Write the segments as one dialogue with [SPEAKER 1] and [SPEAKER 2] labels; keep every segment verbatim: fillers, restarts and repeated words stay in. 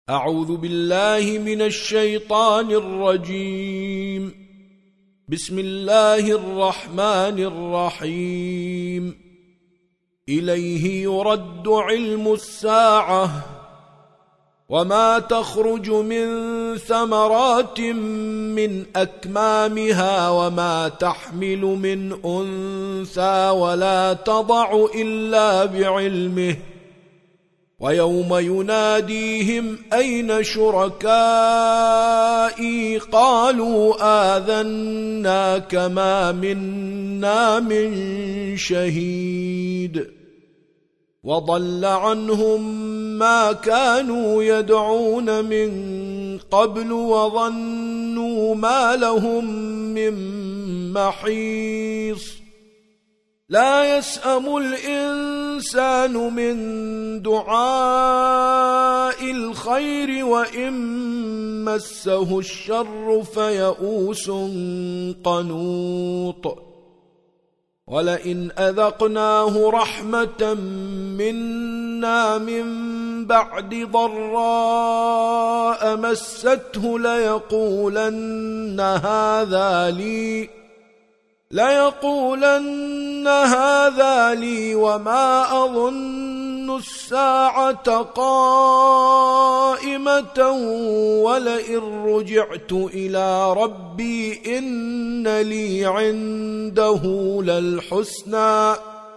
[SPEAKER 1] أعوذ بالله من الشيطان الرجيم. بسم الله الرحمن الرحيم. إليه يرد علم الساعة وما تخرج من ثمرات من أكمامها وما تحمل من أنثى ولا تضع إلا بعلمه ويوم يناديهم أين شركائي قالوا آذناك ما منا من شهيد وضل عنهم ما كانوا يدعون من قبل وظنوا ما لهم من محيص لا يسأم الإنسان من دعاء الخير وإن مسه الشر فيئوس قنوط ولئن أذقناه رحمة منا من بعد ضراء مسته ليقولن هذا لي ليقولن هذا لي وما أظن الساعة قائمة ولئن رجعت إلى ربي إن لي عنده للحسنى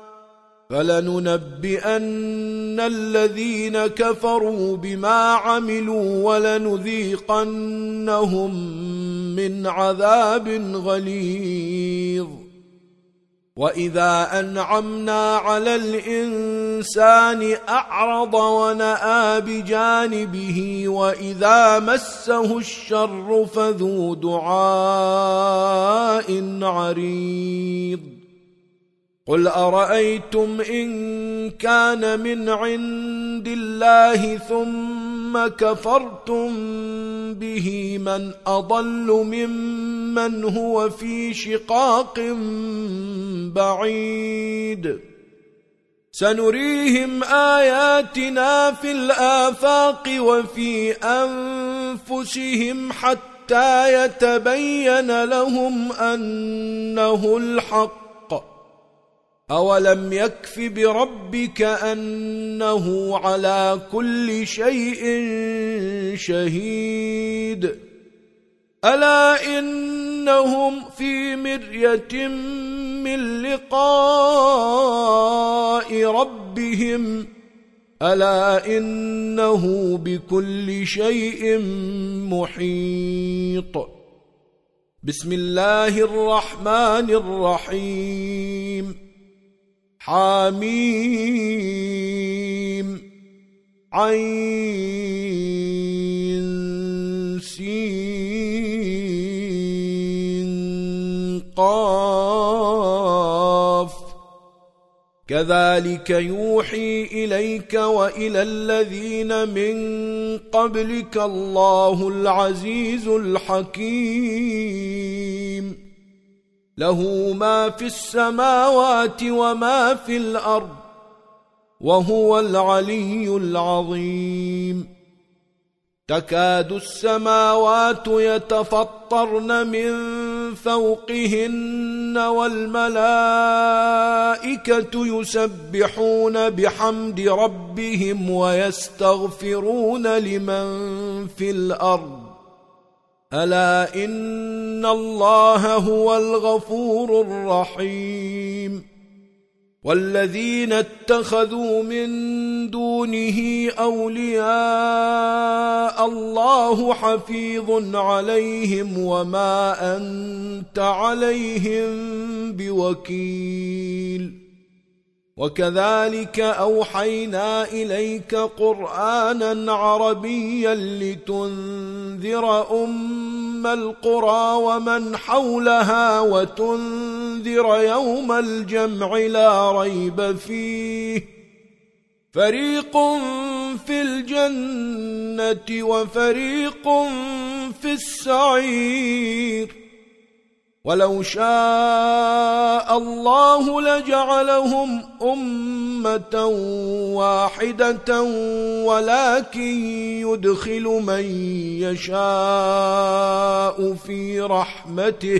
[SPEAKER 1] فلننبئن الذين كفروا بما عملوا ولنذيقنهم من عذاب غليظ. وإذا أنعمنا على الإنسان أعرض ونأى بجانبه وإذا مسه الشر فذو دعاء عريض. قل أرأيتم إن كان من عند الله ثم كفرتم به من أضل ممن هو في شقاق بعيد. سنريهم آياتنا في الآفاق وفي أنفسهم حتى يتبين لهم أنه الحق. أولم يكف بربك أنه على كل شيء شهيد. ألا إنهم في مرية من لقاء ربهم ألا إنه بكل شيء محيط. بسم الله الرحمن الرحيم. حميم عين سين قاف كذلك يوحي إليك وإلى الذين من قبلك الله العزيز الحكيم. له ما في السماوات وما في الأرض وهو العلي العظيم. تكاد السماوات يتفطرن من فوقهن والملائكة يسبحون بحمد ربهم ويستغفرون لمن في الأرض ألا إن الله هو الغفور الرحيم. والذين اتخذوا من دونه أولياء الله حفيظ عليهم وما أنت عليهم بوكيل. وكذلك أوحينا إليك قرآنا عربيا لتنذر أم القرى ومن حولها وتنذر يوم الجمع لا ريب فيه فريق في الجنة وفريق في السعير. ولو شاء الله لجعلهم أمة واحدة ولكن يدخل من يشاء في رحمته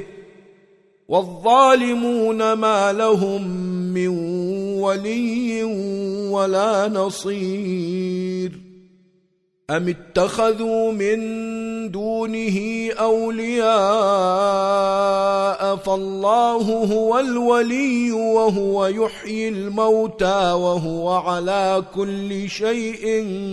[SPEAKER 1] والظالمون ما لهم من ولي ولا نصير أم اتخذوا من دونه أولياء فالله هو الولي وهو يحيي الموتى وهو على كل شيء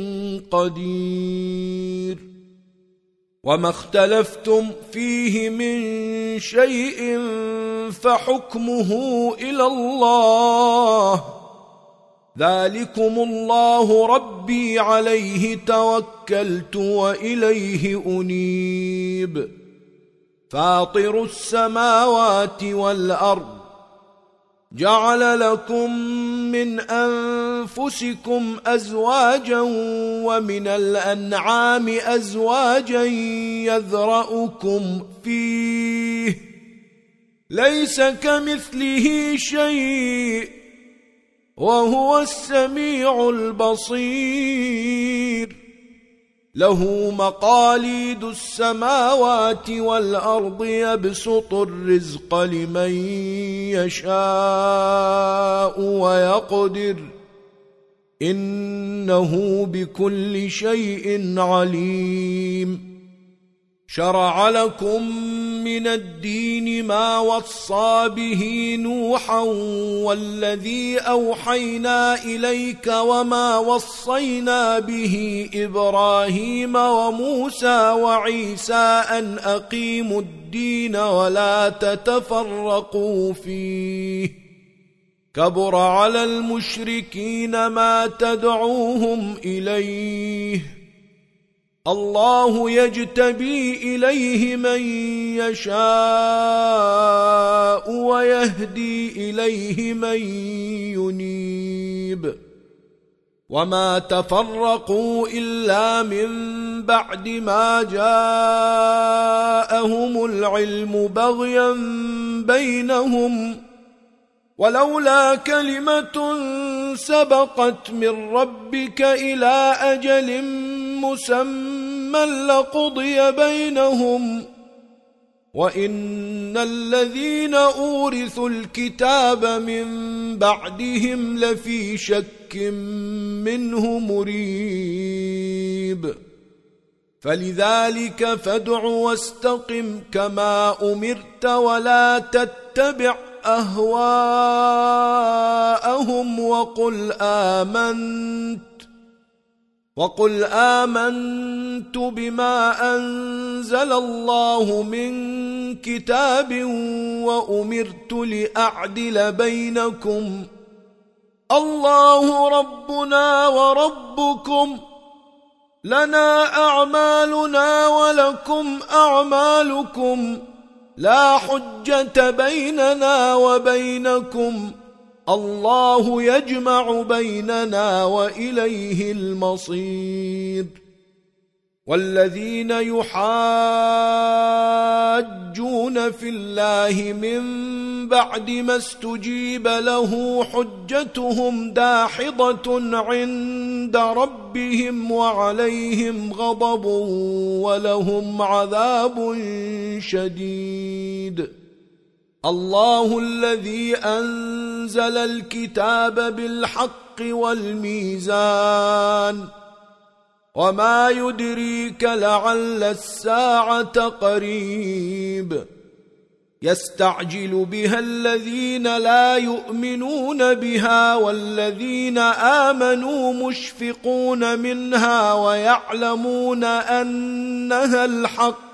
[SPEAKER 1] قدير وما اختلفتم فيه من شيء فحكمه إلى الله ذلكم الله ربي عليه توكلت وإليه أنيب فاطر السماوات والأرض جعل لكم من أنفسكم أزواجا ومن الأنعام أزواجا يذرأكم فيه ليس كمثله شيء وهو السميع البصير له مقاليد السماوات والأرض يبسط الرزق لمن يشاء ويقدر إنه بكل شيء عليم شرع لكم من الدين ما وصى به نوحا والذي أوحينا إليك وما وصينا به إبراهيم وموسى وعيسى أن أقيموا الدين ولا تتفرقوا فيه كبر على المشركين ما تدعوهم إليه الله يجتبي إليه من يشاء ويهدي إليه من ينيب وما تفرقوا إلا من بعد ما جاءهم العلم بغيا بينهم ولولا كلمة سبقت من ربك إلى أجل مسمى لقضي بينهم وإن الذين أورثوا الكتاب من بعدهم لفي شك منه مريب فلذلك فادع واستقم كما أمرت ولا تتبع أهواءهم وقل آمنت وقل آمنت بما أنزل الله من كتاب وأمرت لأعدل بينكم الله ربنا وربكم لنا أعمالنا ولكم أعمالكم لا حجة بيننا وبينكم الله يجمع بيننا وإليه المصير والذين يحاجون في الله من بعد ما استجيب له حجتهم داحضة عند ربهم وعليهم غضب ولهم عذاب شديد الله الذي أنزل الكتاب بالحق والميزان وما يدريك لعل الساعة قريب يستعجل بها الذين لا يؤمنون بها والذين آمنوا مشفقون منها ويعلمون أنها الحق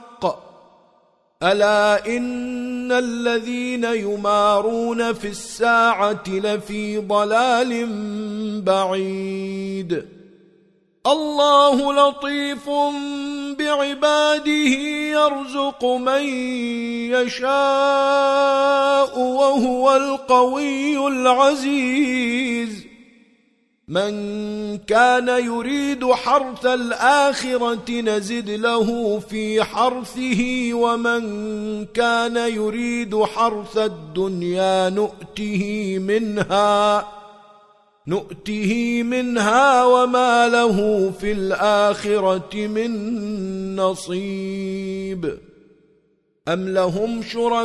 [SPEAKER 1] ألا إن الذين يمارون في الساعة لفي ضلال بعيد الله لطيف بعباده يرزق من يشاء وهو القوي العزيز من كان يريد حرث الآخرة نزد له في حرثه ومن كان يريد حرث الدنيا نؤته منها نؤته منها وما له في الآخرة من نصيب أم لهم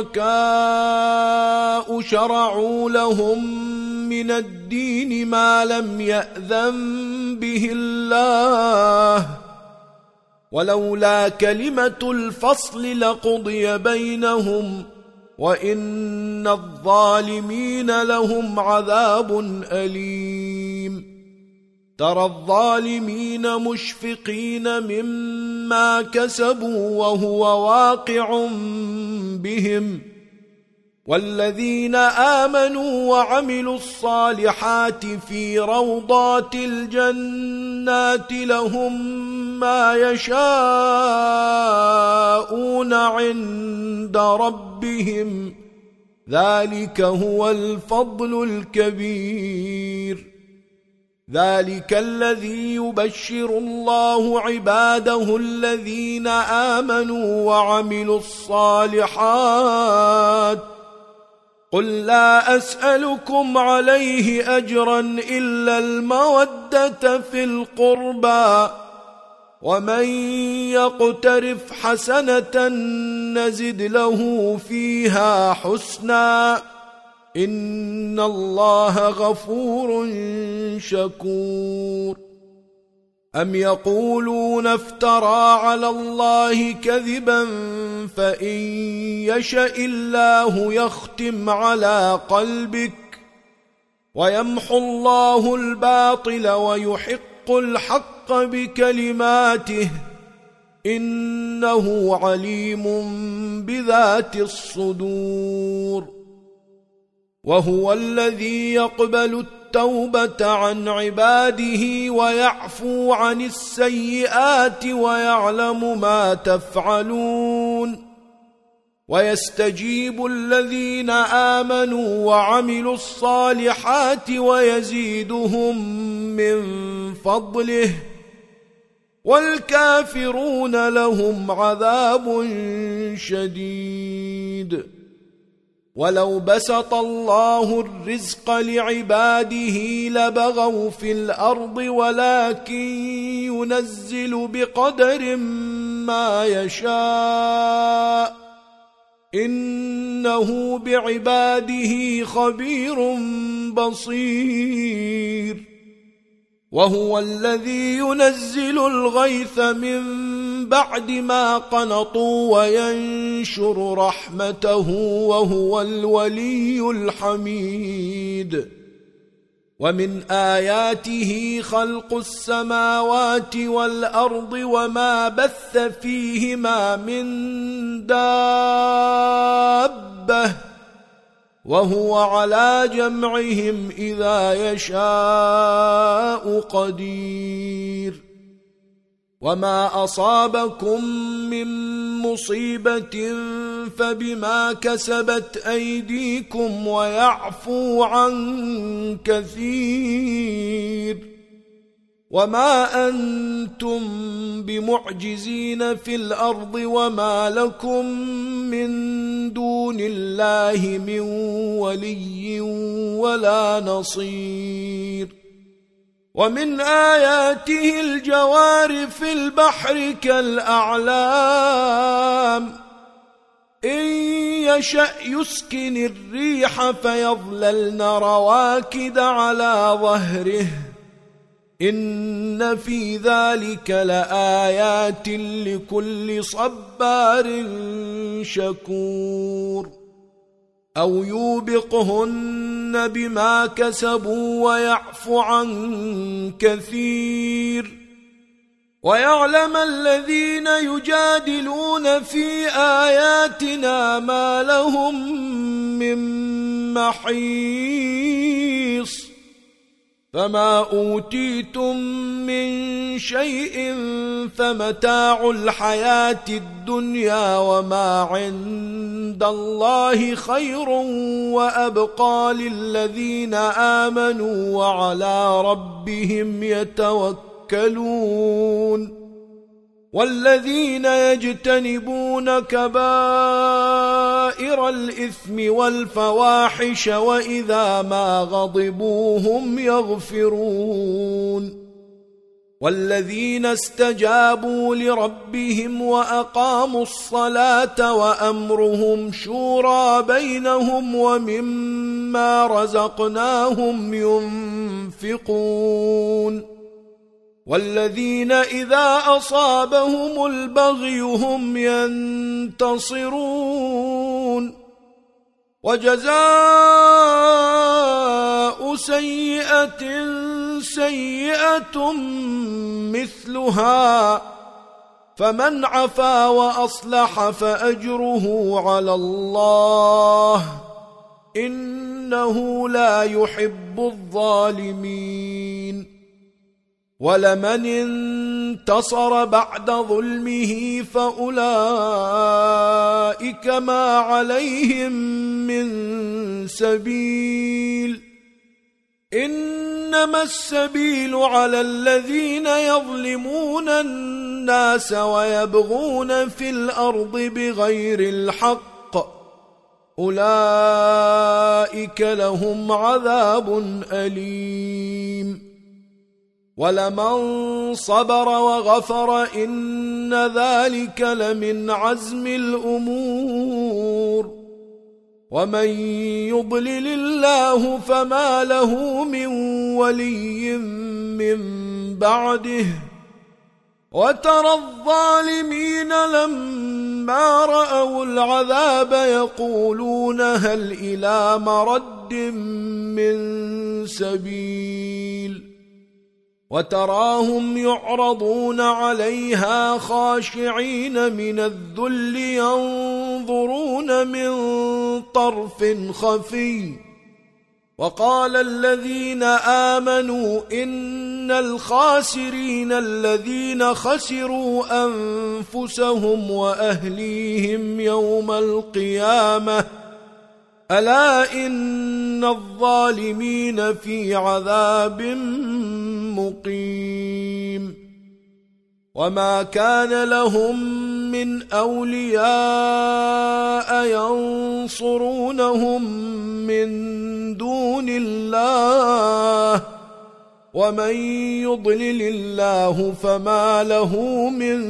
[SPEAKER 1] شركاء شرعوا لهم من الدين ما لم يأذن به الله ولولا كلمة الفصل لقضي بينهم وإن الظالمين لهم عذاب أليم ترى الظالمين مشفقين مما كسبوا وهو واقع بهم والذين آمنوا وعملوا الصالحات في روضات الجنات لهم ما يشاءون عند ربهم ذلك هو الفضل الكبير ذلك الذي يبشر الله عباده الذين آمنوا وعملوا الصالحات قل لا أسألكم عليه أجرا إلا المودة في القربى ومن يقترف حسنة نزد له فيها حسنا إن الله غفور شكور أم يقولون افترى على الله كذبا فإن يشأ الله يختم على قلبك ويمحو الله الباطل ويحق الحق بكلماته إنه عليم بذات الصدور وهو الذي يقبل التوبة عن عباده ويعفو عن السيئات ويعلم ما تفعلون ويستجيب الذين آمنوا وعملوا الصالحات ويزيدهم من فضله والكافرون لهم عذاب شديد ولو بسط الله الرزق لعباده لبغوا في الأرض ولكن ينزل بقدر ما يشاء إنه بعباده خبير بصير وهو الذي ينزل الغيث من بعد ما قنطوا وينشر رحمته وهو الولي الحميد ومن آياته خلق السماوات والأرض وما بث فيهما من دابة وهو على جمعهم إذا يشاء قدير وما أصابكم من مصيبة فبما كسبت أيديكم ويعفو عن كثير وما أنتم بمعجزين في الأرض وما لكم من دون الله من ولي ولا نصير ومن آياته الجوار في البحر كالأعلام إن يشأ يسكن الريح فيظللن رواكد على ظهره إن في ذلك لآيات لكل صبار شكور أو يوبقهن بما كسبوا ويعفو عن كثير ويعلم الذين يجادلون في آياتنا ما لهم من محيص فما أوتيتم من شيء فمتاع الحياة الدنيا وما عند الله خير وأبقى للذين آمنوا وعلى ربهم يتوكلون والذين يجتنبون كبائر الإثم والفواحش وإذا ما غضبوا هم يغفرون والذين استجابوا لربهم وأقاموا الصلاة وأمرهم شورى بينهم ومما رزقناهم ينفقون والذين إذا أصابهم البغي هم ينتصرون وجزاء سيئة سيئة مثلها فمن عفا وأصلح فأجره على الله إنه لا يحب الظالمين ولمن انتصر بعد ظلمه فأولئك ما عليهم من سبيل إنما السبيل على الذين يظلمون الناس ويبغون في الأرض بغير الحق أولئك لهم عذاب أليم ولمن صبر وغفر إن ذلك لمن عزم الأمور ومن يضلل الله فما له من ولي من بعده وترى الظالمين لما رأوا العذاب يقولون هل إلى مرد من سبيل وتراهم يعرضون عليها خاشعين من الذل ينظرون من طرف خفي وقال الذين آمنوا إن الخاسرين الذين خسروا أنفسهم وأهليهم يوم القيامة ألا إن الظالمين في عذاب مقيم وما كان لهم من أولياء ينصرونهم من دون الله ومن يضلل الله فما له من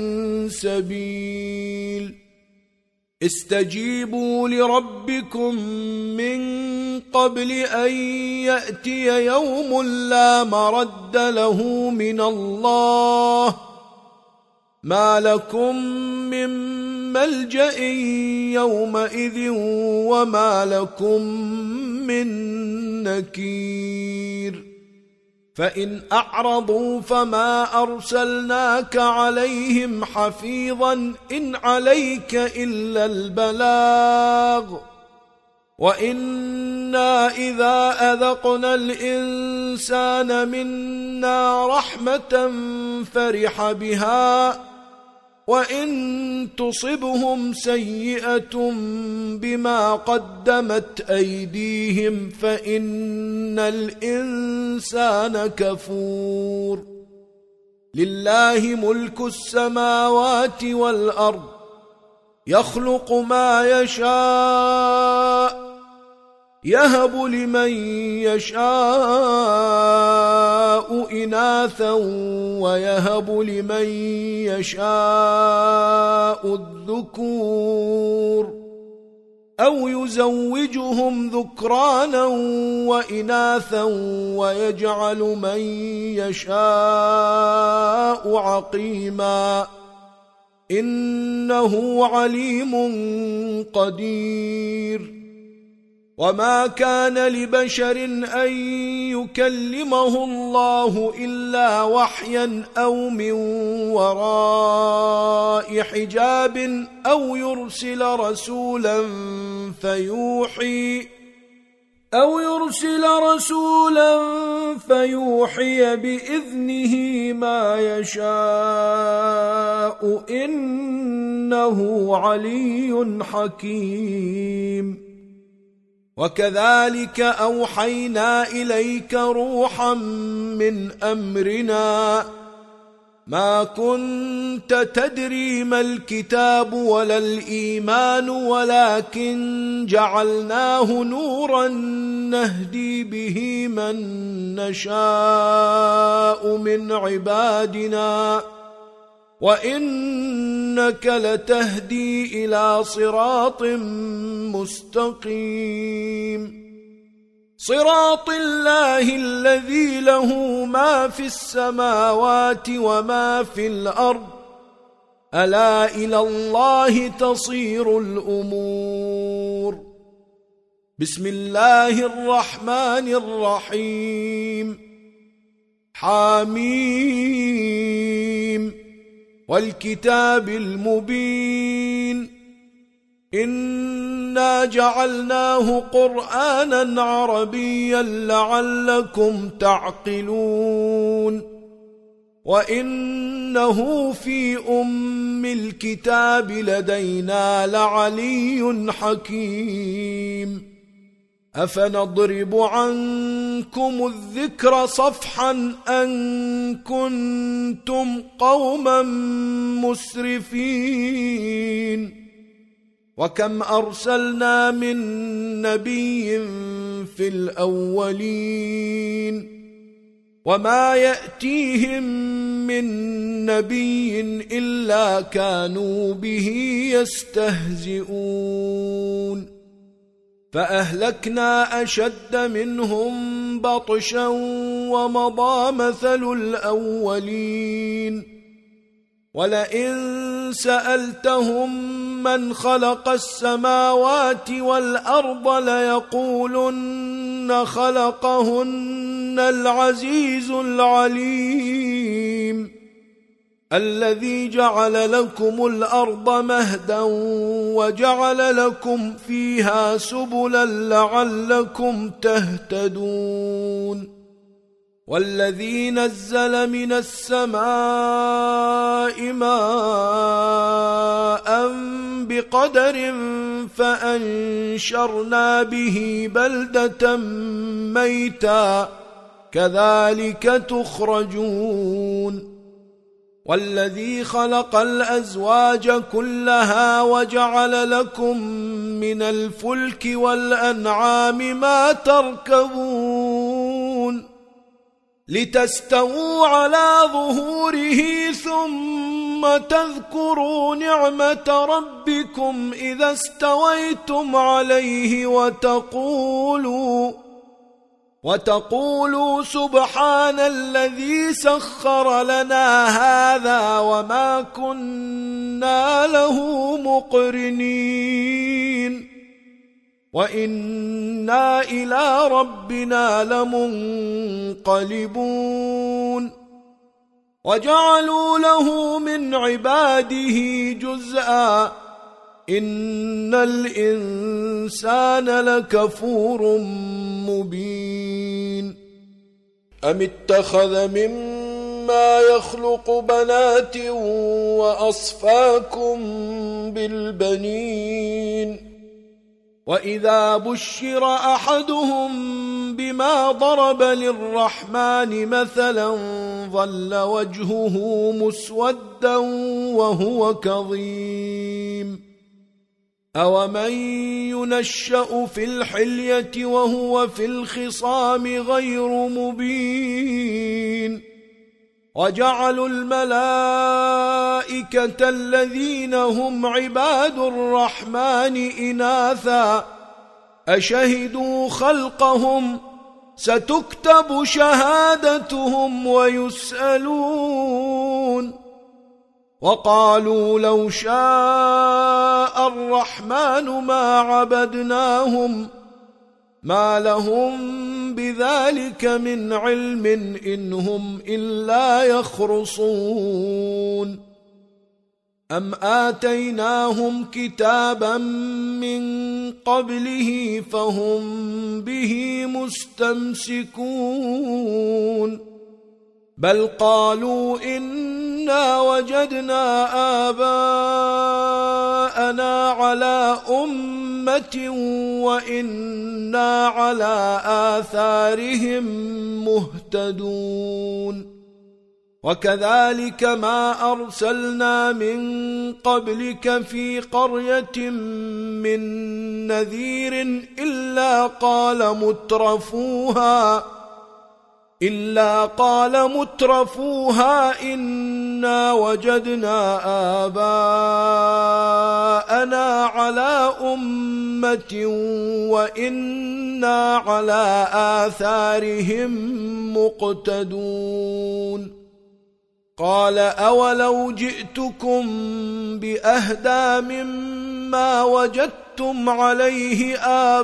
[SPEAKER 1] سبيل استجيبوا لربكم من قبل أن يأتي يوم لا مرد له من الله ما لكم من ملجأ يومئذ وما لكم من نكير فإن أعرضوا فما أرسلناك عليهم حفيظا إن عليك إلا البلاغ وإنا إذا أذقنا الإنسان منا رحمة فرح بها وإن تصبهم سيئة بما قدمت أيديهم فإن الإنسان كفور لله ملك السماوات والأرض يخلق ما يشاء يهب لمن يشاء إناثا ويهب لمن يشاء الذكور أو يزوجهم ذكرانا وإناثا ويجعل من يشاء عقيما إنه عليم قدير وما كان لبشر أن يكلمه الله إلا وحيا أو من وراء حجاب أو يرسل رسولا فيوحي أو يرسل رسولا فيوحي بإذنه ما يشاء إنه علي حكيم وكذلك أوحينا إليك روحا من أمرنا ما كنت تدري ما الكتاب ولا الإيمان ولكن جعلناه نورا نهدي به من نشاء من عبادنا وإنك لتهدي إلى صراط مستقيم صراط الله الذي له ما في السماوات وما في الأرض ألا إلى الله تصير الأمور بسم الله الرحمن الرحيم حميم والكتاب المبين إنا جعلناه قرآنا عربيا لعلكم تعقلون وإنه في أم الكتاب لدينا لعلي حكيم أفنضرب عنكم الذكر صفحا أن كنتم قوما مسرفين وكم أرسلنا من نبي في الأولين وما يأتيهم من نبي إلا كانوا به يستهزئون فأهلكنا أشد منهم بطشا ومضى مثل الأولين ولئن سألتهم من خلق السماوات والأرض ليقولن خلقهن العزيز العليم الذي جعل لكم الأرض مهدا وجعل لكم فيها سبلا لعلكم تهتدون والذي نزل من السماء ماء بقدر فأنشرنا به بلدة ميتا كذلك تخرجون والذي خلق الأزواج كلها وجعل لكم من الفلك والأنعام ما تركبون لتستووا على ظهوره ثم تذكروا نعمة ربكم إذا استويتم عليه وتقولوا وتقولوا سبحان الذي سخر لنا هذا وما كنا له مقرنين وإنا إلى ربنا لمنقلبون وجعلوا له من عباده جزءا إن الإنسان لكفور مبين أم اتخذ مما يخلق بنات وأصفاكم بالبنين وإذا بشر أحدهم بما ضرب للرحمن مثلا ظل وجهه مسودا وهو كظيم أومن ينشأ في الحلية وهو في الخصام غير مبين وجعلوا الملائكة الذين هم عباد الرحمن إناثا أشهدوا خلقهم ستكتب شهادتهم ويسألون وقالوا لو شاء الرحمن ما عبدناهم ما لهم بذلك من علم إن هم إلا يخرصون أم آتيناهم كتابا من قبله فهم به مستمسكون بل قالوا إنا وجدنا آباءنا على أمة وإنا على آثارهم مهتدون وكذلك ما أرسلنا من قبلك في قرية من نذير إلا قال مترفوها إلا قال مترفوها إنا وجدنا آباءنا على أمة وإنا على آثارهم مقتدون قال أولو جئتكم بأهدى مما وجدتم عليه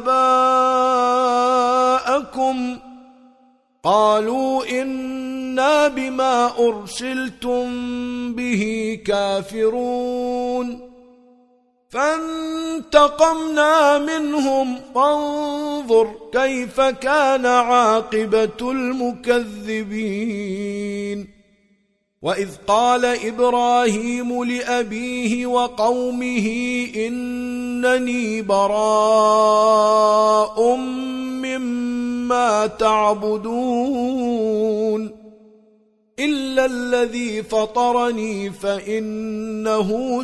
[SPEAKER 1] آباءكم قالوا إنا بما أرسلتم به كافرون فانتقمنا منهم فانظر كيف كان عاقبة المكذبين وإذ قال إبراهيم لأبيه وقومه إنني براء مما تعبدون إلا الذي فطرني فإنه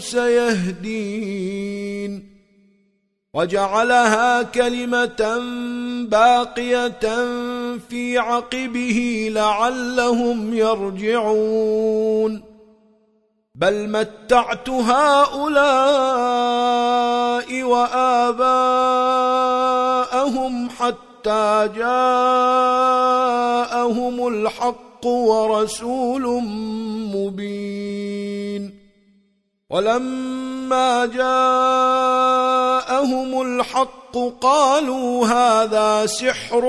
[SPEAKER 1] سيهدين وجعلها كلمة باقية في عقبه لعلهم يرجعون بل متعت هؤلاء وآباءهم حتى جاءهم الحق ورسول مبين ولما جاءهم الحق قالوا هذا سحر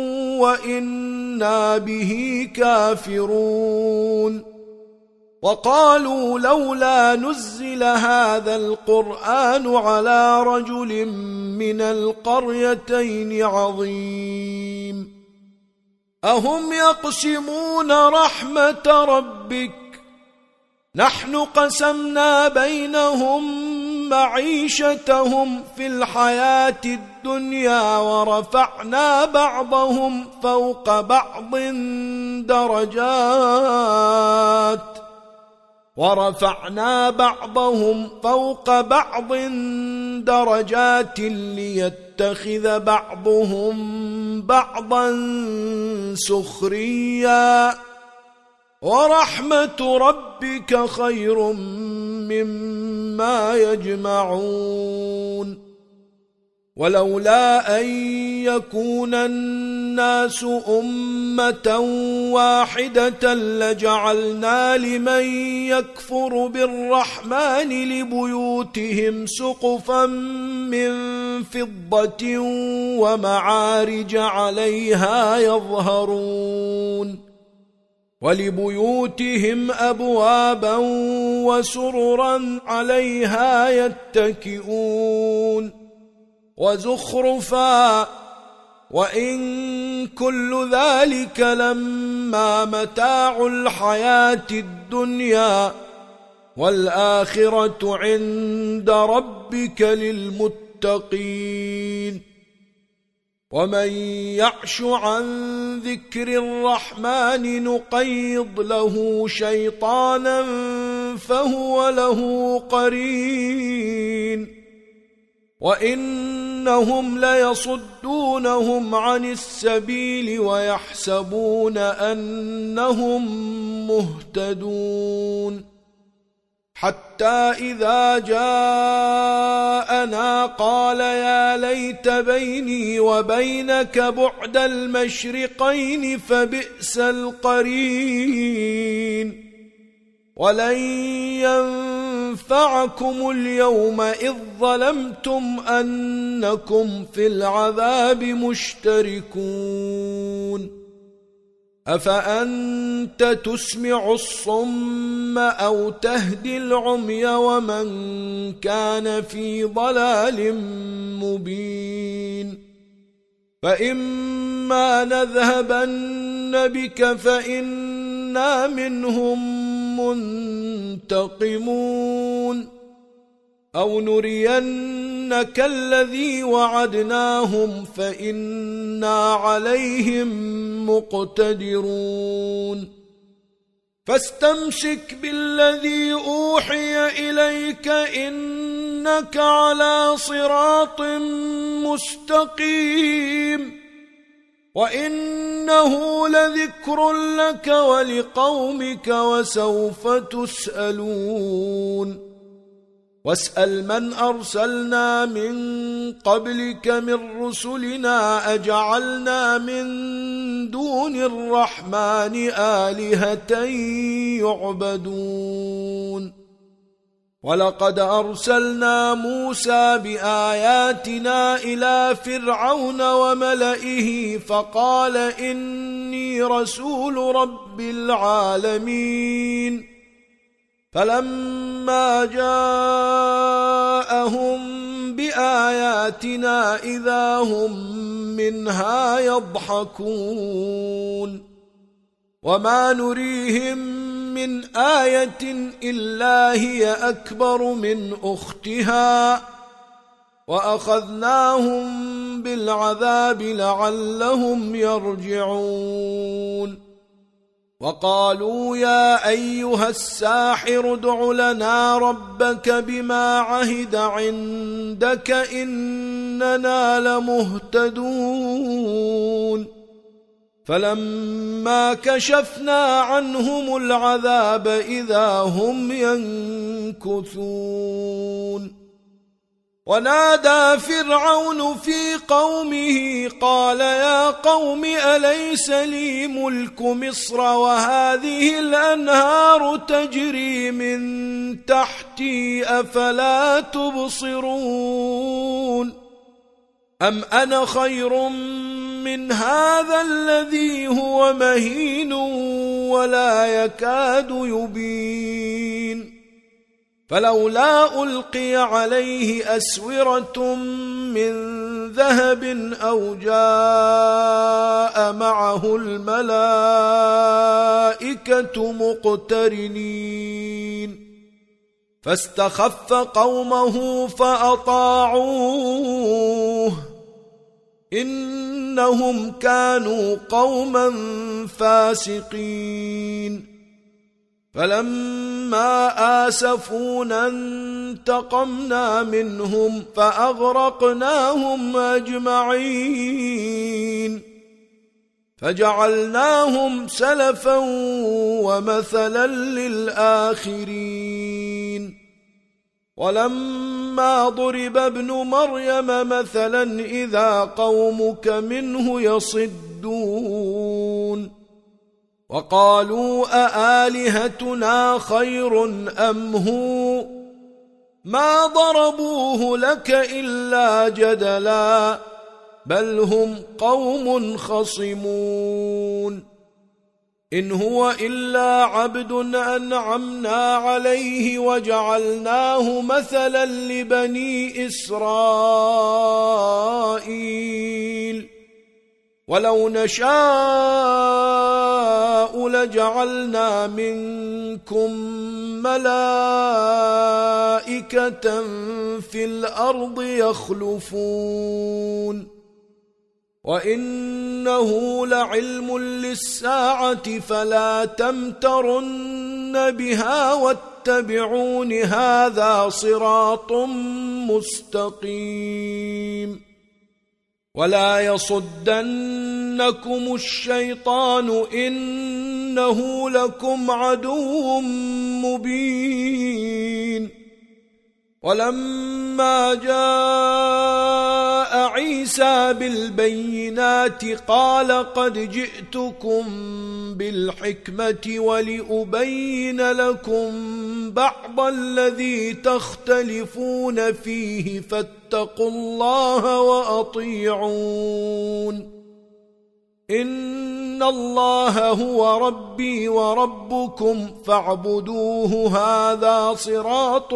[SPEAKER 1] وإنا به كافرون وقالوا لولا نزل هذا القرآن على رجل من القريتين عظيم أهم يقسمون رحمة ربك نحن قسمنا بينهم معيشتهم في الحياة الدنيا ورفعنا بعضهم فوق بعض درجات ورفعنا بعضهم فوق بعض درجات ليتخذ بعضهم بعضا سخريا ورحمة ربك خير مما يجمعون ولولا أن يكون الناس أمة واحدة لجعلنا لمن يكفر بالرحمن لبيوتهم سقفا من فضة ومعارج عليها يظهرون ولبيوتهم أبوابا وسررا عليها يتكئون وزخرفا وإن كل ذلك لما متاع الحياة الدنيا والآخرة عند ربك للمتقين ومن يعش عن ذكر الرحمن نقيض له شيطانا فهو له قرين وإنهم ليصدونهم عن السبيل ويحسبون أنهم مهتدون حتى إذا جاءنا قال يا ليت بيني وبينك بعد المشرقين فبئس القرين ولن ينفعكم اليوم إذ ظلمتم أنكم في العذاب مشتركون أفأنت تسمع الصم أو تهدي العمي ومن كان في ضلال مبين فإما نذهبن بك فإنا منهم منتقمون أو نرينك الذي وعدناهم فإنا عليهم مقتدرون فاستمسك بالذي أوحي إليك إنك على صراط مستقيم وإنه لذكر لك ولقومك وسوف تسألون واسأل من أرسلنا من قبلك من رسلنا أجعلنا من دون الرحمن آلهة يعبدون ولقد أرسلنا موسى بآياتنا إلى فرعون وملئه فقال إني رسول رب العالمين فلما جاءهم بآياتنا إذا هم منها يضحكون وما نريهم من آية إلا هي أكبر من أختها وأخذناهم بالعذاب لعلهم يرجعون وقالوا يا أيها الساحر ادع لنا ربك بما عهد عندك إننا لمهتدون فلما كشفنا عنهم العذاب إذا هم ينكثون ونادى فرعون في قومه قال يا قوم أليس لي ملك مصر وهذه الأنهار تجري من تحتي أفلا تبصرون أم أنا خير من هذا الذي هو مهين ولا يكاد يبين فلولا ألقي عليه أسورة من ذهب أو جاء معه الملائكة مقترنين فاستخف قومه فأطاعوه إنهم كانوا قوما فاسقين فلما آسفونا انتقمنا منهم فأغرقناهم أجمعين فجعلناهم سلفا ومثلا للآخرين ولما ضرب ابن مريم مثلا إذا قومك منه يصدون وقالوا أآلهتنا خير أم هو ما ضربوه لك إلا جدلا بل هم قوم خصمون إن هو إلا عبد أنعمنا عليه وجعلناه مثلا لبني إسرائيل ولو نشاء لجعلنا منكم ملائكة في الأرض يخلفون وإنه لعلم للساعة فلا تمترن بها واتبعون هذا صراط مستقيم ولا يصدنكم الشيطان إنه لكم عدو مبين ولما جاء عيسى بالبينات قال قد جئتكم بالحكمة ولأبين لكم بعض الذي تختلفون فيه فاتقوا الله وأطيعون إن الله هو ربي وربكم فاعبدوه هذا صراط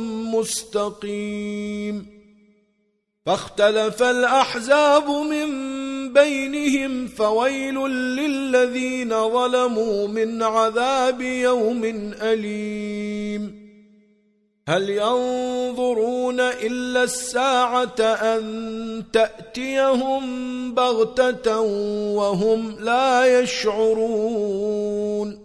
[SPEAKER 1] مستقيم. فاختلف الأحزاب من بينهم فويل للذين ظلموا من عذاب يوم أليم. هل ينظرون إلا الساعة أن تأتيهم بغتة وهم لا يشعرون.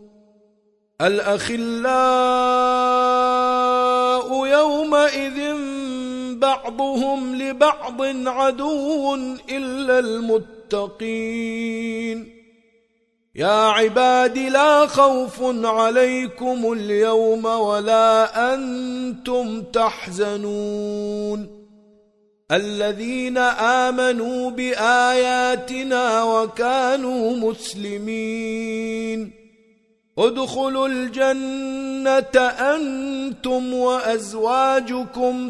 [SPEAKER 1] الأخلاء يومئذ بعضهم لبعض عدو إلا المتقين. يا عباد لا خوف عليكم اليوم ولا أنتم تحزنون الذين آمنوا بآياتنا وكانوا مسلمين. ادخلوا الجنة أنتم وأزواجكم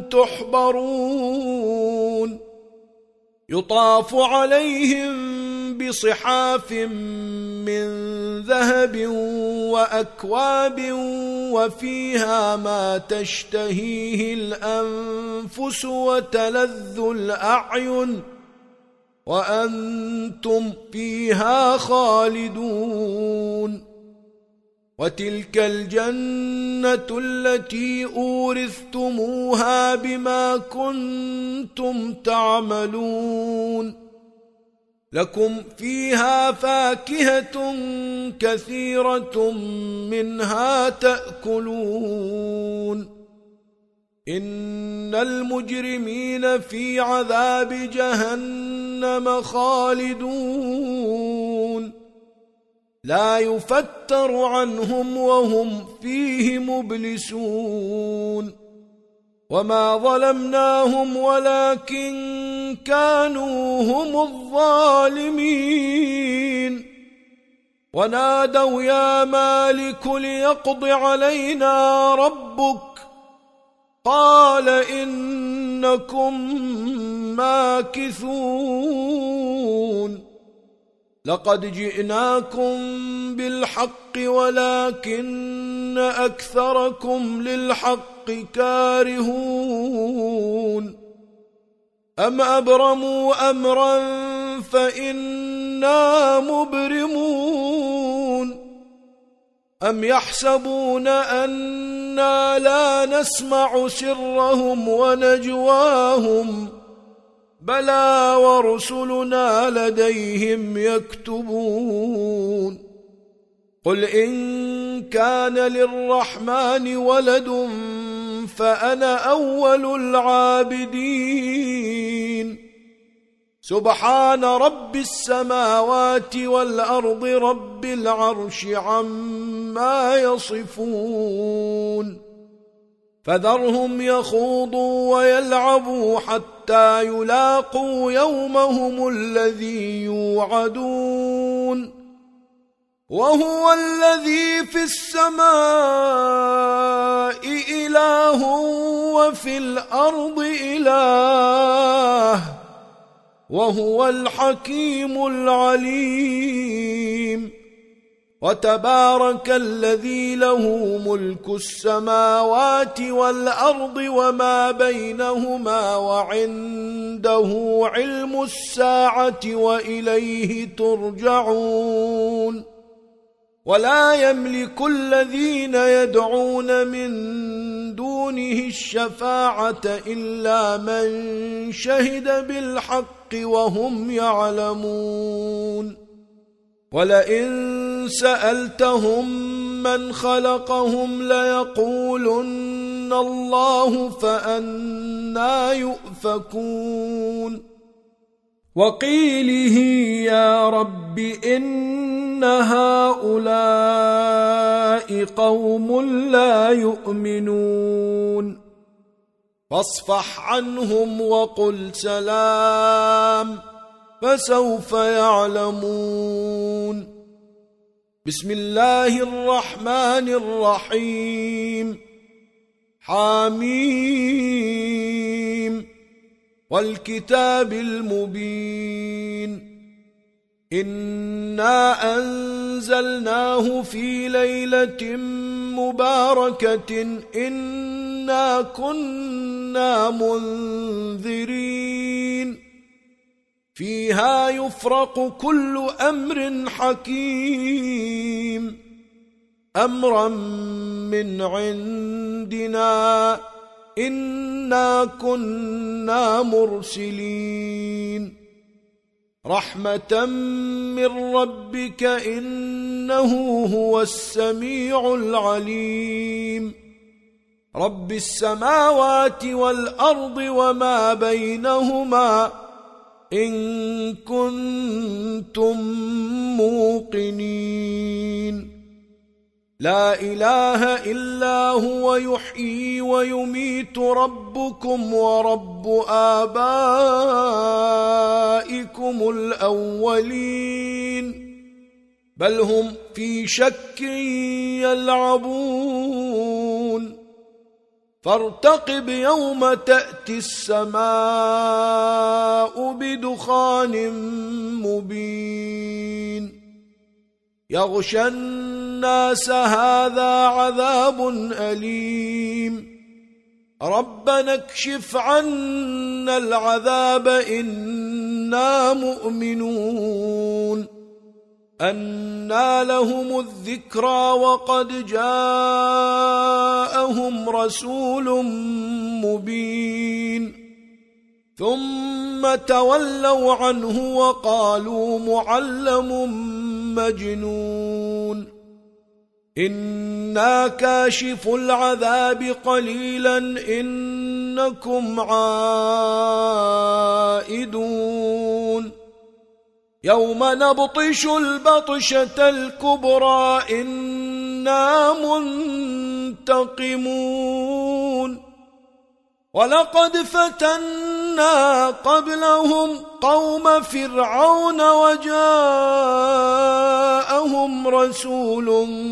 [SPEAKER 1] تحبرون يطاف عليهم بصحاف من ذهب وأكواب وفيها ما تشتهيه الأنفس وتلذ الأعين وأنتم فيها خالدون. وتلك الجنة التي أورثتموها بما كنتم تعملون. لكم فيها فاكهة كثيرة منها تأكلون. إن المجرمين في عذاب جهنم خالدون لا يفتر عنهم وهم فيه مبلسون. وما ظلمناهم ولكن كانوا هم الظالمين. ونادوا يا مالك ليقض علينا ربك قال إنكم ماكثون. لقد جئناكم بالحق ولكن أكثركم للحق كارهون. أم أبرموا أمرا فإنا مبرمون. أم يحسبون أنا لا نسمع سرهم ونجواهم بلى ورسلنا لديهم يكتبون. قل إن كان للرحمن ولد فأنا أول العابدين. سبحان رب السماوات والأرض رب العرش عما يصفون. فذرهم يخوضوا ويلعبوا حتى يلاقوا يومهم الذي يوعدون. وهو الذي في السماء إله وفي الأرض إله وهو الحكيم العليم. وتبارك الذي له ملك السماوات والأرض وما بينهما وعنده علم الساعة وإليه ترجعون. ولا يملك الذين يدعون من دونه الشفاعة إلا من شهد بالحق وهم يعلمون. ولئن سألتهم من خلقهم ليقولن الله فأنى يؤفكون. وقيله يا رب إن هؤلاء قوم لا يؤمنون فاصفح عنهم وقل سلام فسوف يعلمون. بسم الله الرحمن الرحيم. حميم والكتاب المبين. إنا أنزلناه في ليلة مباركة إنا كنا منذرين فيها يفرق كل أمر حكيم أمرا من عندنا إنا كنا مرسلين رحمة من ربك إنه هو السميع العليم رب السماوات والأرض وما بينهما إن كنتم موقنين لا إله إلا هو يحيي ويميت ربكم ورب آبائكم الأولين بل هم في شك يلعبون فارتقب يوم تأتي السماء بدخان مبين يغشى الناس هذا عذاب أليم ربنا اكشف عنا العذاب إنا مؤمنون أنى لهم الذكرى وقد جاءهم رسول مبين ثم تولوا عنه وقالوا معلم مجنون إنا كاشف العذاب قليلا إنكم عائدون يوم نبطش البطشة الكبرى إنا منتقمون ولقد فتنا قبلهم قوم فرعون وجاءهم رسول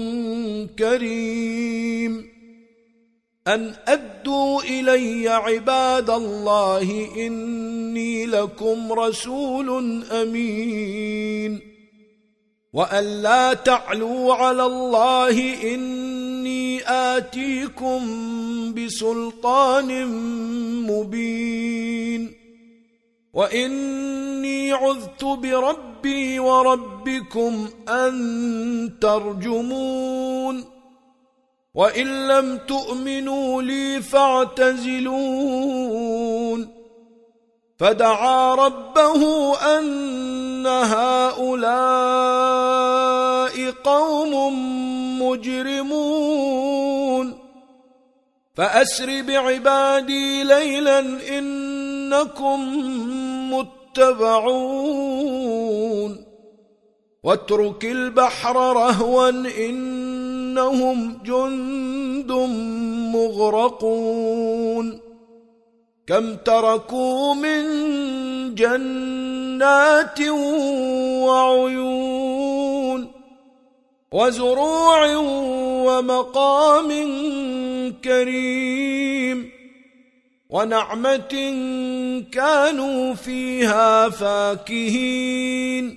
[SPEAKER 1] كريم أن أدوا إلي عباد الله إني لكم رسول أمين وأن لا تعلوا على الله إني آتيكم بسلطان مبين وإني عذت بربي وربكم أن ترجمون وإن لم تؤمنوا لي فاعتزلون فدعا ربه أن هؤلاء قوم مجرمون فأسر بعبادي ليلا إنكم متبعون واترك البحر رهوا إنهم جند مغرقون كم تركوا من جنات وعيون وزروع ومقام كريم ونعمة كانوا فيها فاكهين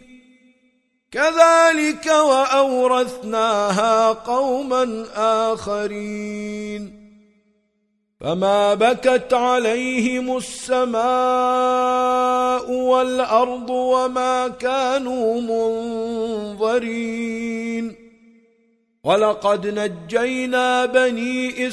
[SPEAKER 1] كذلك وأورثناها قوما آخرين فما بكت عليهم السماء والأرض وما كانوا منظرين ولقد نجينا بني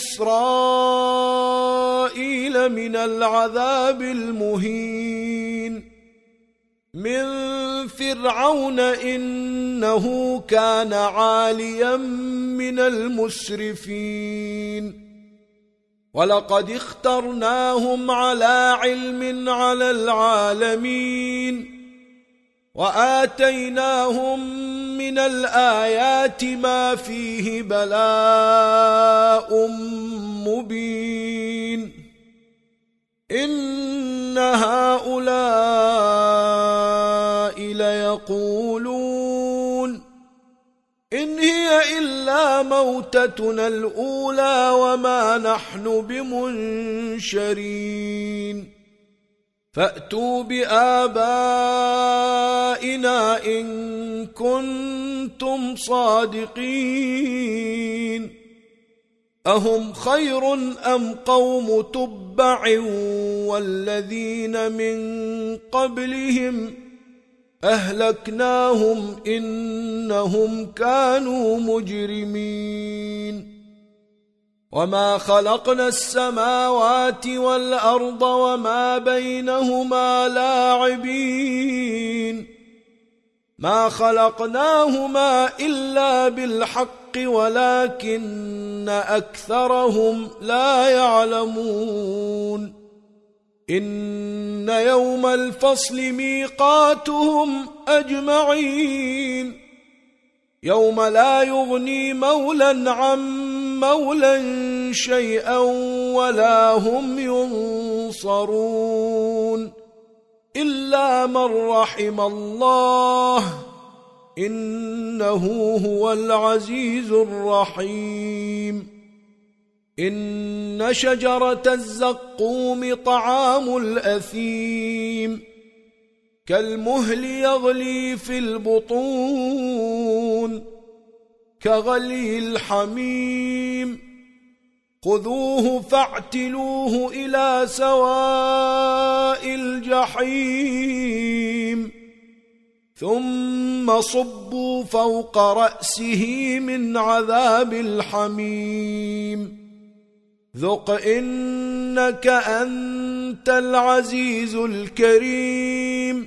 [SPEAKER 1] إسرائيل من العذاب المهين من فرعون إنه كان عاليا من المسرفين ولقد اخترناهم على علم على العالمين وآتيناهم من الآيات ما فيه بلاء مبين إن هؤلاء ليقولون إن هي إلا موتتنا الأولى وما نحن بمنشرين فأتوا بآبائنا إن كنتم صادقين أهم خير أم قوم تبع والذين من قبلهم أهلكناهم إنهم كانوا مجرمين وما خلقنا السماوات والأرض وما بينهما لاعبين ما خلقناهما إلا بالحق ولكن أكثرهم لا يعلمون إن يوم الفصل ميقاتهم أجمعين يوم لا يغني مولا عن مولا شيئا ولا هم ينصرون إلا من رحم الله إنه هو العزيز الرحيم إن شجرة الزقوم طعام الأثيم كالمهل يغلي في البطون كغلي الحميم خذوه فاعتلوه إلى سواء الجحيم ثم صبوا فوق رأسه من عذاب الحميم ذق إنك أنت العزيز الكريم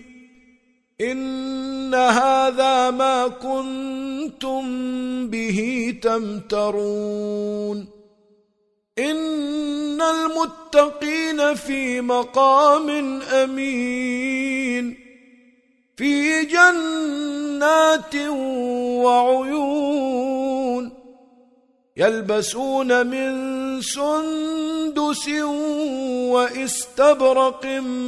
[SPEAKER 1] إن هذا ما كنتم به تمترون إن المتقين في مقام أمين في جنات وعيون يلبسون من سندس واستبرق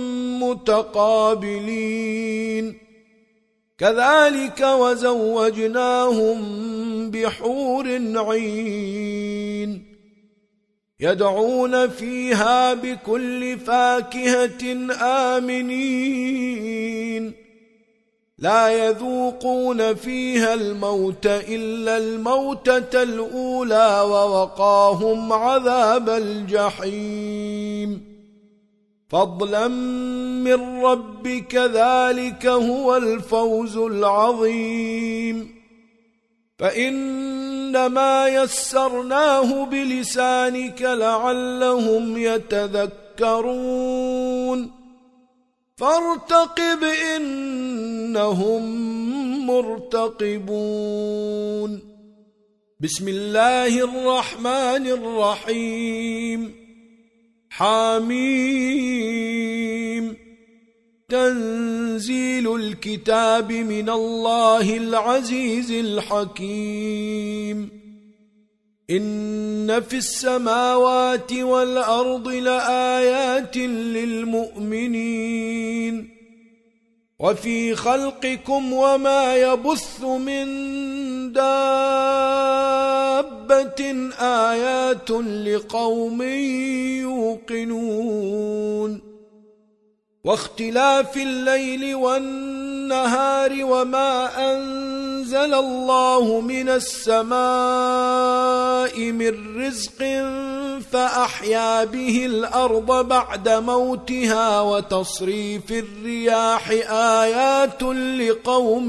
[SPEAKER 1] متقابلين كذلك وزوجناهم بحور عين يدعون فيها بكل فاكهة آمنين لا يذوقون فيها الموت إلا الموتة الأولى ووقاهم عذاب الجحيم فضلا من ربك ذلك هو الفوز العظيم فإنما يسرناه بلسانك لعلهم يتذكرون فارتقب إنهم مرتقبون بسم الله الرحمن الرحيم حميم تنزيل الكتاب من الله العزيز الحكيم إن في السماوات والأرض لآيات للمؤمنين وفي خلقكم وما يبث من دابة آيات لقوم يوقنون واختلاف الليل والنهار وما أنزل الله من السماء من رزق فأحيا به الأرض بعد موتها وتصريف الرياح آيات لقوم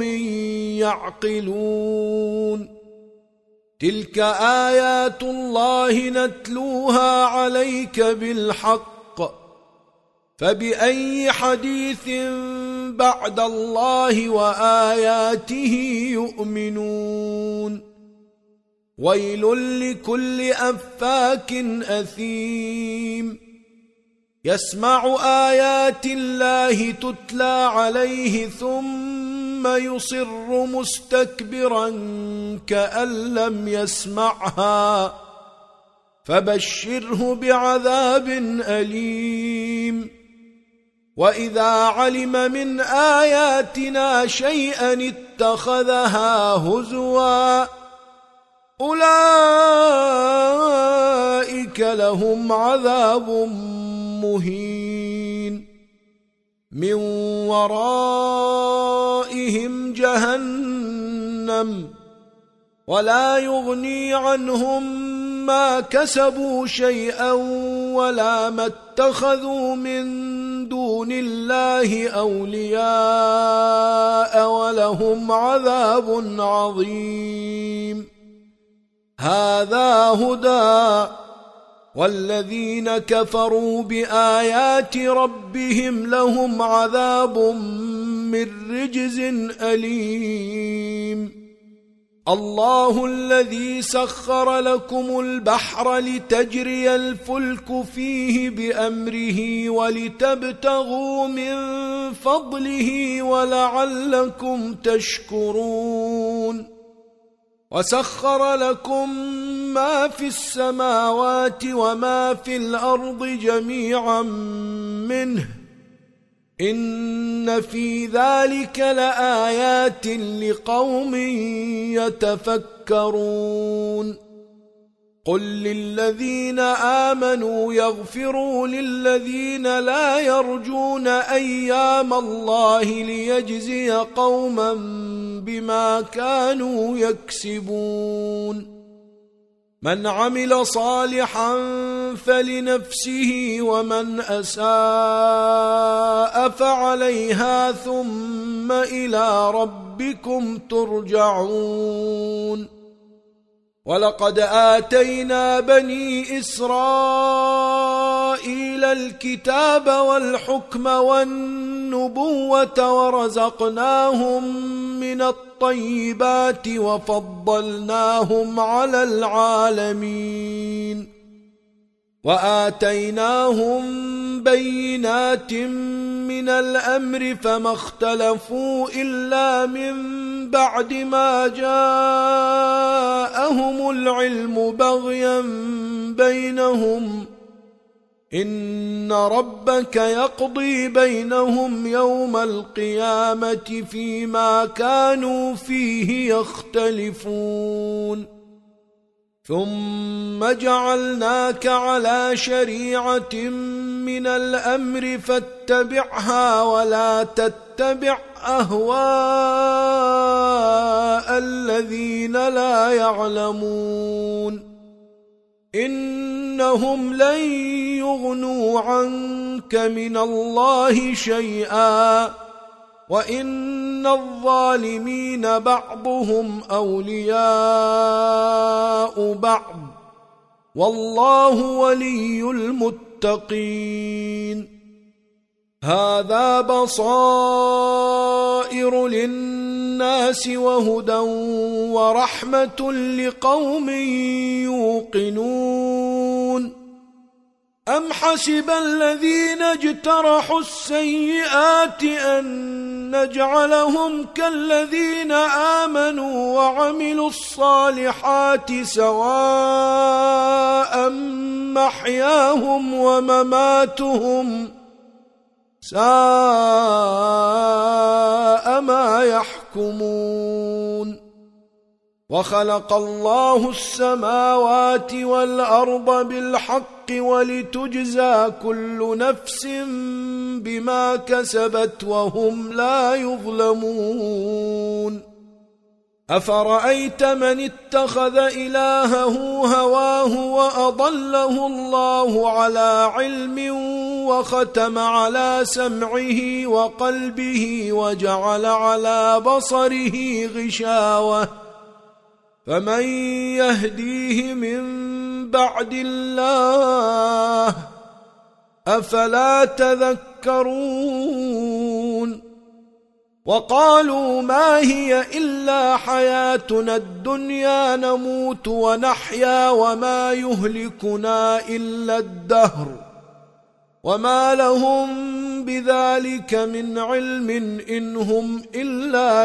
[SPEAKER 1] يعقلون تلك آيات الله نتلوها عليك بالحق فبأي حديث بعد الله وآياته يؤمنون ويل لكل أفاك أثيم يسمع آيات الله تتلى عليه ثم يصر مستكبرا كأن لم يسمعها فبشره بعذاب أليم وإذا علم من آياتنا شيئا اتخذها هزوا أولئك لهم عذاب مهين من ورائهم جهنم ولا يغني عنهم ما كسبوا شيئا ولا ما اتخذوا من دون الله أولياء ولهم عذاب عظيم. هذا هدى والذين كفروا بآيات ربهم لهم عذاب من رجز أليم. الله الذي سخر لكم البحر لتجري الفلك فيه بأمره ولتبتغوا من فضله ولعلكم تشكرون. وسخر لكم ما في السماوات وما في الأرض جميعا منه إن في ذلك لآيات لقوم يتفكرون. قل للذين آمنوا يغفروا للذين لا يرجون أيام الله ليجزي قوما بما كانوا يكسبون. من عمل صالحا فلنفسه ومن أساء فعليها ثم إلى ربكم ترجعون. ولقد آتينا بني إسرائيل الكتاب والحكم والنبوة ورزقناهم من الطيبات وفضلناهم على العالمين. وآتيناهم بينات من الأمر فما اختلفوا إلا من بعد ما جاءهم العلم بغيا بينهم إن ربك يقضي بينهم يوم القيامة فيما كانوا فيه يختلفون. ثم جعلناك على شريعة من الأمر فاتبعها ولا تتبع أهواء الذين لا يعلمون إنهم لن يغنوا عنك من الله شيئا وإن الظالمين بعضهم أولياء بعض والله ولي المتقين. هذا بصائر للناس وهدى ورحمة لقوم يوقنون. أم حسب الذين اجترحوا السيئات أن نجعلهم كالذين آمنوا وعملوا الصالحات سواء محياهم ومماتهم ساء ما يحكمون. وخلق الله السماوات والأرض بالحق ولتجزى كل نفس بما كسبت وهم لا يظلمون. أفرأيت من اتخذ إلهه هواه وأضله الله على علم وختم على سمعه وقلبه وجعل على بصره غشاوة فمن يهديه من بعد الله أفلا تذكرون. وقالوا ما هي إلا حياتنا الدنيا نموت ونحيا وما يهلكنا إلا الدهر وما لهم بذلك من علم إن هم إلا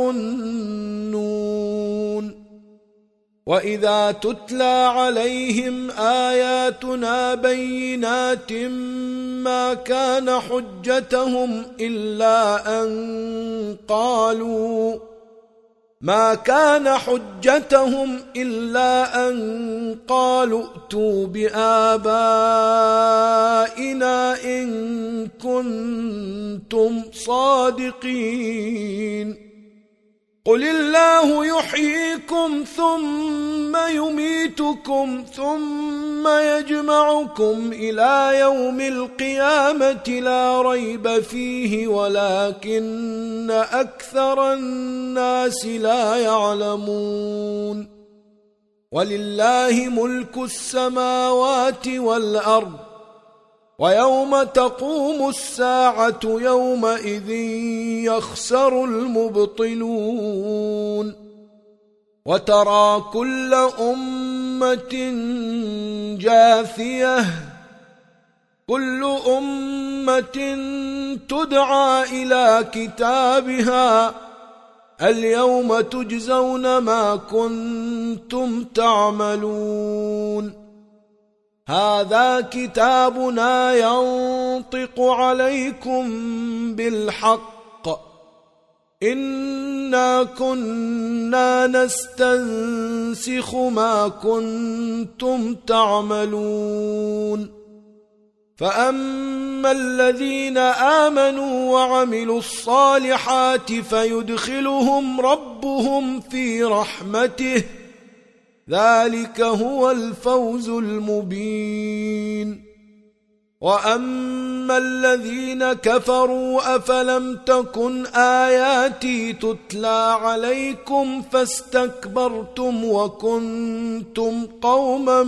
[SPEAKER 1] يظنون. وإذا تتلى عليهم آياتنا بينات ما كان حجتهم إلا أن قالوا ما كان حجتهم إلا أن قالوا ائتوا بآبائنا إن كنتم صادقين قل الله يحييكم ثم يميتكم ثم يجمعكم إلى يوم القيامة لا ريب فيه ولكن أكثر الناس لا يعلمون ولله ملك السماوات والأرض ويوم تقوم الساعة يومئذ يخسر المبطلون وترى كل أمة جاثية كل أمة تدعى إلى كتابها اليوم تجزون ما كنتم تعملون هذا كتابنا ينطق عليكم بالحق إنا كنا نستنسخ ما كنتم تعملون فأما الذين آمنوا وعملوا الصالحات فيدخلهم ربهم في رحمته ذلك هو الفوز المبين وأما الذين كفروا أفلم تكن آياتي تتلى عليكم فاستكبرتم وكنتم قوما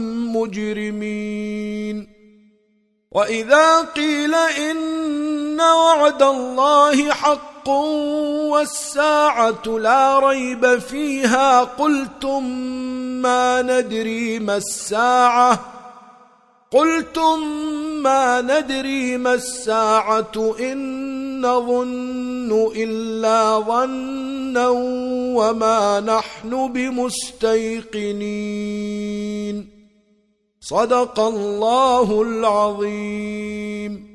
[SPEAKER 1] مجرمين وإذا قيل إن وعد الله حق والساعة لا ريب فيها قلتم ما ندري ما الساعة قلتم ما ندري ما الساعة إن نظن إلا ظنا وما نحن بمستيقنين صدق الله العظيم.